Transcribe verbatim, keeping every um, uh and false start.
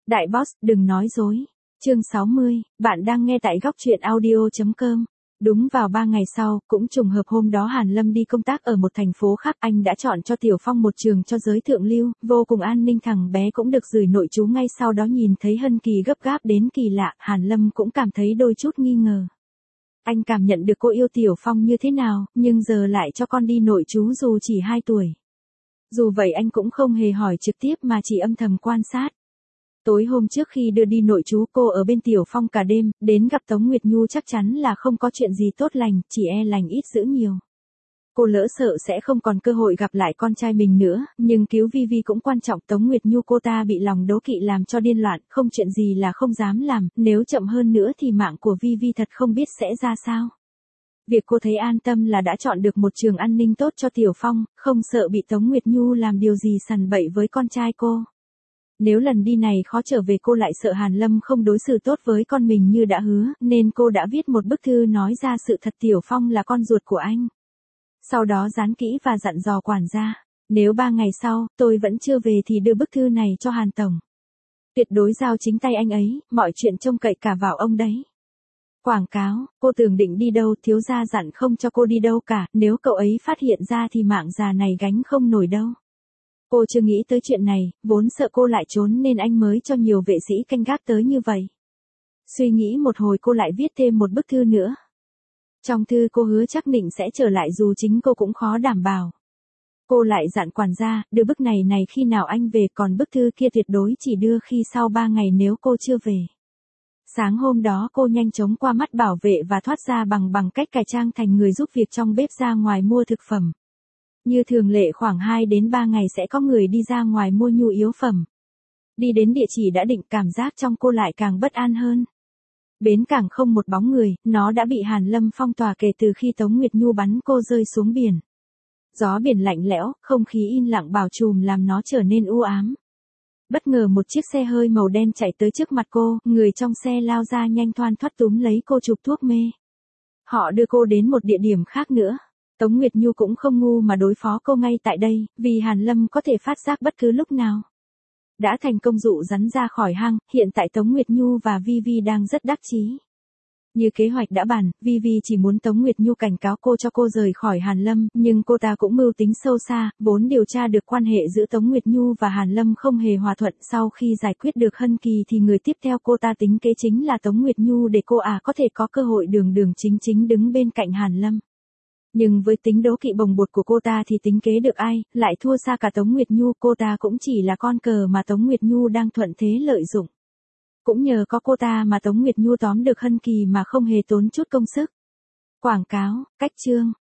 Đại boss, đừng nói dối. Chương sáu mươi, bạn đang nghe tại góc truyện audio chấm com. Đúng vào ba ngày sau, cũng trùng hợp hôm đó Hàn Lâm đi công tác ở một thành phố khác, anh đã chọn cho Tiểu Phong một trường cho giới thượng lưu, vô cùng an ninh, thằng bé cũng được gửi nội trú ngay sau đó. Nhìn thấy Hân Kỳ gấp gáp đến kỳ lạ, Hàn Lâm cũng cảm thấy đôi chút nghi ngờ. Anh cảm nhận được cô yêu Tiểu Phong như thế nào, nhưng giờ lại cho con đi nội trú dù chỉ hai tuổi. Dù vậy anh cũng không hề hỏi trực tiếp mà chỉ âm thầm quan sát. Tối hôm trước khi đưa đi nội trú, cô ở bên Tiểu Phong cả đêm, đến gặp Tống Nguyệt Nhu chắc chắn là không có chuyện gì tốt lành, chỉ e lành ít dữ nhiều. Cô lỡ sợ sẽ không còn cơ hội gặp lại con trai mình nữa, nhưng cứu Vi Vi cũng quan trọng. Tống Nguyệt Nhu cô ta bị lòng đố kỵ làm cho điên loạn, không chuyện gì là không dám làm, nếu chậm hơn nữa thì mạng của Vi Vi thật không biết sẽ ra sao. Việc cô thấy an tâm là đã chọn được một trường an ninh tốt cho Tiểu Phong, không sợ bị Tống Nguyệt Nhu làm điều gì sằn bậy với con trai cô. Nếu lần đi này khó trở về, cô lại sợ Hàn Lâm không đối xử tốt với con mình như đã hứa, nên cô đã viết một bức thư nói ra sự thật Tiểu Phong là con ruột của anh. Sau đó dán kỹ và dặn dò quản gia, nếu ba ngày sau, tôi vẫn chưa về thì đưa bức thư này cho Hàn Tổng. Tuyệt đối giao chính tay anh ấy, mọi chuyện trông cậy cả vào ông đấy. Quảng cáo, cô tưởng định đi đâu, thiếu gia dặn không cho cô đi đâu cả, nếu cậu ấy phát hiện ra thì mạng già này gánh không nổi đâu. Cô chưa nghĩ tới chuyện này, vốn sợ cô lại trốn nên anh mới cho nhiều vệ sĩ canh gác tới như vậy. Suy nghĩ một hồi cô lại viết thêm một bức thư nữa. Trong thư cô hứa chắc định sẽ trở lại dù chính cô cũng khó đảm bảo. Cô lại dặn quản gia, đưa bức này này khi nào anh về, còn bức thư kia tuyệt đối chỉ đưa khi sau ba ngày nếu cô chưa về. Sáng hôm đó cô nhanh chóng qua mắt bảo vệ và thoát ra bằng bằng cách cải trang thành người giúp việc trong bếp ra ngoài mua thực phẩm. Như thường lệ khoảng hai đến ba ngày sẽ có người đi ra ngoài mua nhu yếu phẩm. Đi đến địa chỉ đã định, cảm giác trong cô lại càng bất an hơn. Bến cảng không một bóng người, nó đã bị Hàn Lâm phong tỏa kể từ khi Tống Nguyệt Nhu bắn cô rơi xuống biển. Gió biển lạnh lẽo, không khí im lặng bao trùm làm nó trở nên u ám. Bất ngờ một chiếc xe hơi màu đen chạy tới trước mặt cô, người trong xe lao ra nhanh thoăn thoắt túm lấy cô chụp thuốc mê. Họ đưa cô đến một địa điểm khác nữa. Tống Nguyệt Nhu cũng không ngu mà đối phó cô ngay tại đây, vì Hàn Lâm có thể phát giác bất cứ lúc nào. Đã thành công dụ rắn ra khỏi hang, hiện tại Tống Nguyệt Nhu và Vi Vi đang rất đắc chí. Như kế hoạch đã bàn, Vi Vi chỉ muốn Tống Nguyệt Nhu cảnh cáo cô cho cô rời khỏi Hàn Lâm, nhưng cô ta cũng mưu tính sâu xa, vốn điều tra được quan hệ giữa Tống Nguyệt Nhu và Hàn Lâm không hề hòa thuận. Sau khi giải quyết được Hân Kỳ thì người tiếp theo cô ta tính kế chính là Tống Nguyệt Nhu để cô à có thể có cơ hội đường đường chính chính đứng bên cạnh Hàn Lâm. Nhưng với tính đố kỵ bồng bột của cô ta thì tính kế được ai, lại thua xa cả Tống Nguyệt Nhu. Cô ta cũng chỉ là con cờ mà Tống Nguyệt Nhu đang thuận thế lợi dụng. Cũng nhờ có cô ta mà Tống Nguyệt Nhu tóm được Hân Kỳ mà không hề tốn chút công sức. Quảng cáo, cách chương,